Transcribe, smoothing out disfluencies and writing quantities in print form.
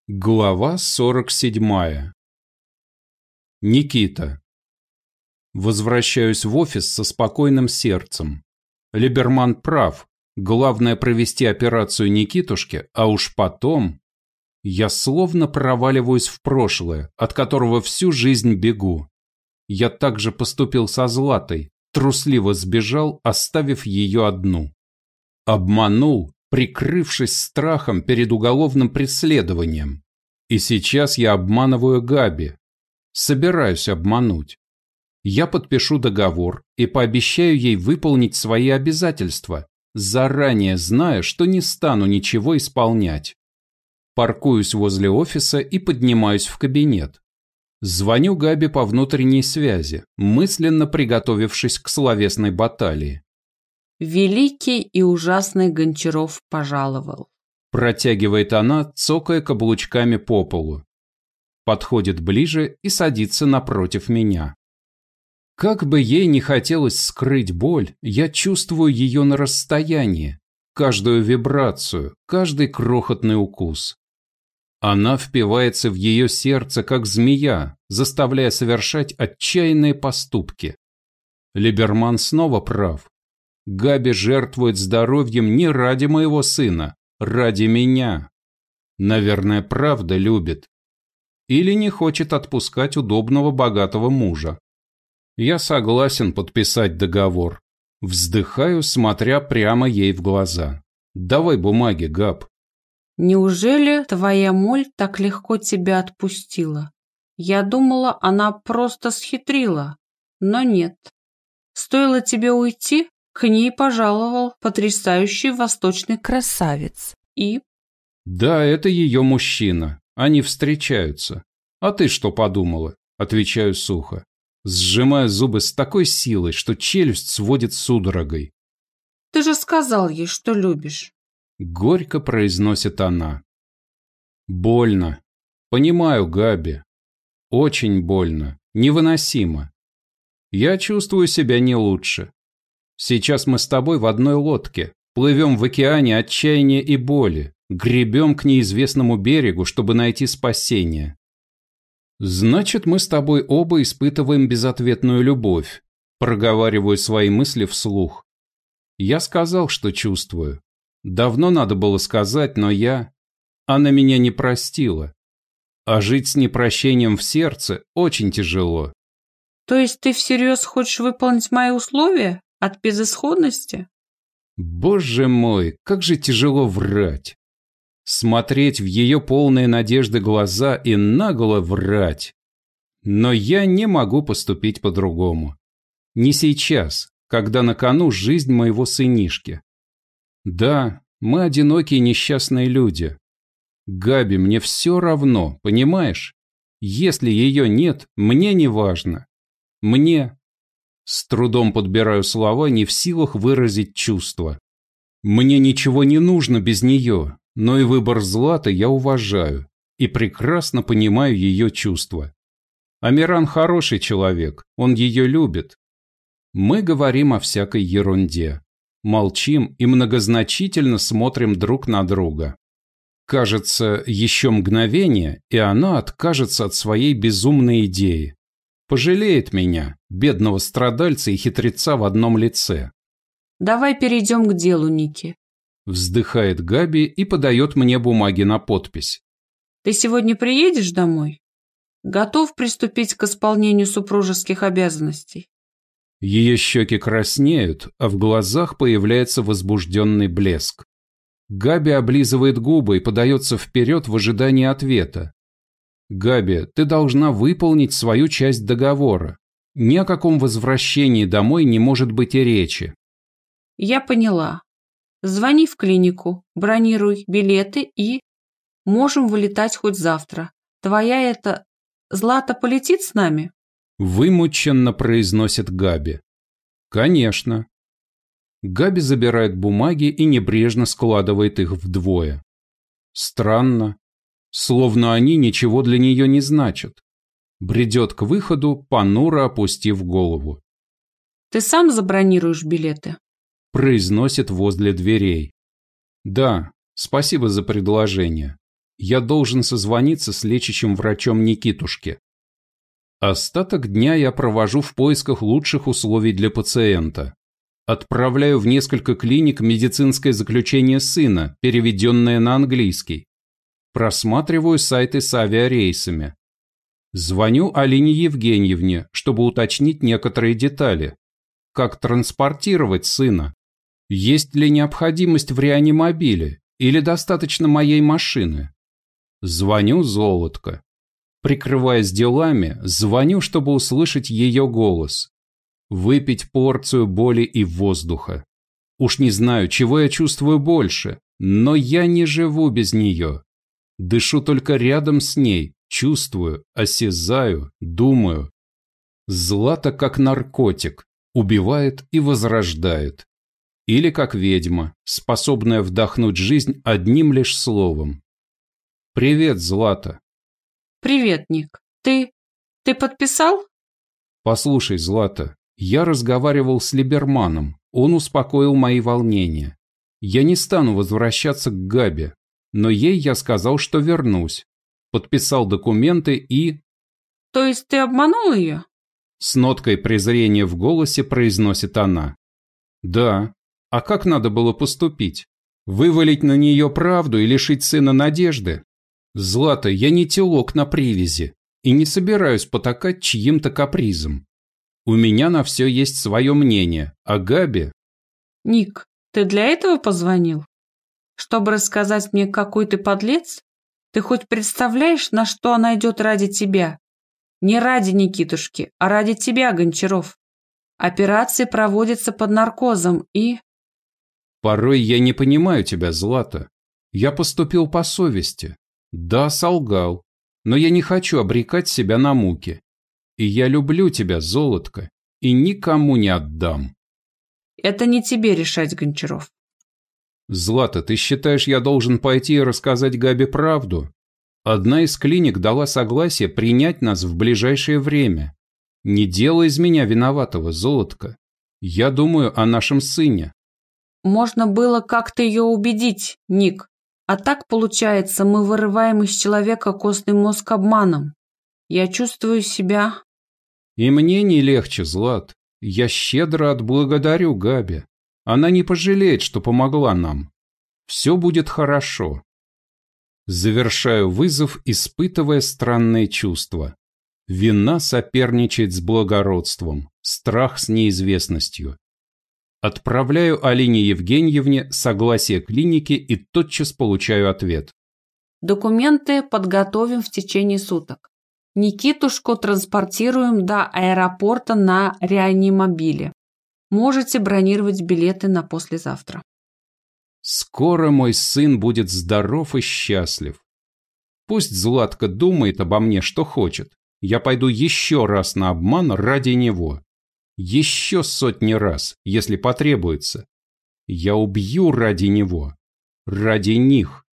Глава 47. Никита. Возвращаюсь в офис со спокойным сердцем. Либерман прав. Главное провести операцию Никитушке, а уж потом... Я словно проваливаюсь в прошлое, от которого всю жизнь бегу. Я также поступил со Златой, трусливо сбежал, оставив ее одну. Обманул, прикрывшись страхом перед уголовным преследованием. И сейчас я обманываю Габи. Собираюсь обмануть. Я подпишу договор и пообещаю ей выполнить свои обязательства, заранее зная, что не стану ничего исполнять. Паркуюсь возле офиса и поднимаюсь в кабинет. Звоню Габи по внутренней связи, мысленно приготовившись к словесной баталии. «Великий и ужасный Гончаров пожаловал», — протягивает она, цокая каблучками по полу. Подходит ближе и садится напротив меня. Как бы ей не хотелось скрыть боль, я чувствую ее на расстоянии, каждую вибрацию, каждый крохотный укус. Она впивается в ее сердце, как змея, заставляя совершать отчаянные поступки. Либерман снова прав. Габи жертвует здоровьем не ради моего сына, ради меня. Наверное, правда любит. Или не хочет отпускать удобного богатого мужа. Я согласен подписать договор. Вздыхаю, смотря прямо ей в глаза. Давай бумаги, Габ. «Неужели твоя моль так легко тебя отпустила? Я думала, она просто схитрила, но нет. Стоило тебе уйти, к ней пожаловал потрясающий восточный красавец. И...» Да, это ее мужчина. Они встречаются. А ты что подумала? Отвечаю сухо. Сжимая зубы с такой силой, что челюсть сводит судорогой. «Ты же сказал ей, что любишь». Горько произносит она. Больно. Понимаю, Габи. Очень больно. Невыносимо. Я чувствую себя не лучше. Сейчас мы с тобой в одной лодке. Плывем в океане отчаяния и боли. Гребем к неизвестному берегу, чтобы найти спасение. Значит, мы с тобой оба испытываем безответную любовь. Проговариваю свои мысли вслух. Я сказал, что чувствую. Давно надо было сказать, но Она меня не простила. А жить с непрощением в сердце очень тяжело. «То есть ты всерьез хочешь выполнить мои условия от безысходности?» Боже мой, как же тяжело врать. Смотреть в ее полные надежды глаза и нагло врать. Но я не могу поступить по-другому. Не сейчас, когда на кону жизнь моего сынишки. Да, мы одинокие несчастные люди. Габи, мне все равно, понимаешь? Если ее нет, мне не важно. Мне... С трудом подбираю слова, не в силах выразить чувства. Мне ничего не нужно без нее, но и выбор Златы я уважаю и прекрасно понимаю ее чувства. Амиран хороший человек, он ее любит. Мы говорим о всякой ерунде. Молчим и многозначительно смотрим друг на друга. Кажется, еще мгновение, и она откажется от своей безумной идеи. Пожалеет меня, бедного страдальца и хитреца в одном лице. «Давай перейдем к делу, Ники». Вздыхает Габи и подает мне бумаги на подпись. «Ты сегодня приедешь домой? Готов приступить к исполнению супружеских обязанностей?» Ее щеки краснеют, а в глазах появляется возбужденный блеск. Габи облизывает губы и подается вперед в ожидании ответа. «Габи, ты должна выполнить свою часть договора. Ни о каком возвращении домой не может быть и речи». «Я поняла. Звони в клинику, бронируй билеты и... Можем вылетать хоть завтра. Твоя Злата полетит с нами?» Вымученно произносит Габи. «Конечно». Габи забирает бумаги и небрежно складывает их вдвое. Странно. Словно они ничего для нее не значат. Бредет к выходу, понуро опустив голову. «Ты сам забронируешь билеты?» Произносит возле дверей. «Да, спасибо за предложение. Я должен созвониться с лечащим врачом Никитушки. Остаток дня я провожу в поисках лучших условий для пациента. Отправляю в несколько клиник медицинское заключение сына, переведенное на английский. Просматриваю сайты с авиарейсами. Звоню Алине Евгеньевне, чтобы уточнить некоторые детали. Как транспортировать сына? Есть ли необходимость в реанимобиле или достаточно моей машины? Звоню Золотко. Прикрываясь делами, звоню, чтобы услышать ее голос. Выпить порцию боли и воздуха. Уж не знаю, чего я чувствую больше, но я не живу без нее. Дышу только рядом с ней, чувствую, осязаю, думаю. Злата как наркотик, убивает и возрождает. Или как ведьма, способная вдохнуть жизнь одним лишь словом. «Привет, Злата». «Привет, Ник. Ты подписал?» «Послушай, Злата, я разговаривал с Либерманом, он успокоил мои волнения. Я не стану возвращаться к Габе, но ей я сказал, что вернусь. Подписал документы и...» «То есть ты обманул ее?» С ноткой презрения в голосе произносит она. «Да. А как надо было поступить? Вывалить на нее правду и лишить сына надежды? Злата, я не телок на привязи и не собираюсь потакать чьим-то капризом. У меня на все есть свое мнение, а Габи...» «Ник, ты для этого позвонил? Чтобы рассказать мне, какой ты подлец? Ты хоть представляешь, на что она идет ради тебя? Не ради Никитушки, а ради тебя, Гончаров. Операции проводятся под наркозом и...» «Порой я не понимаю тебя, Злата. Я поступил по совести. Да, солгал, но я не хочу обрекать себя на муки. И я люблю тебя, Золотко, и никому не отдам». «Это не тебе решать, Гончаров». «Злата, ты считаешь, я должен пойти и рассказать Габе правду? Одна из клиник дала согласие принять нас в ближайшее время. Не делай из меня виноватого, Золотко. Я думаю о нашем сыне». «Можно было как-то ее убедить, Ник. А так, получается, мы вырываем из человека костный мозг обманом. Я чувствую себя...» «И мне не легче, Злат. Я щедро отблагодарю Габи. Она не пожалеет, что помогла нам. Все будет хорошо». Завершаю вызов, испытывая странные чувства. Вина соперничает с благородством, страх с неизвестностью. Отправляю Алине Евгеньевне согласие клиники и тотчас получаю ответ. «Документы подготовим в течение суток. Никитушку транспортируем до аэропорта на реанимобиле. Можете бронировать билеты на послезавтра». Скоро мой сын будет здоров и счастлив. Пусть Златка думает обо мне, что хочет. Я пойду еще раз на обман ради него. Еще сотни раз, если потребуется. Я убью ради него. Ради них.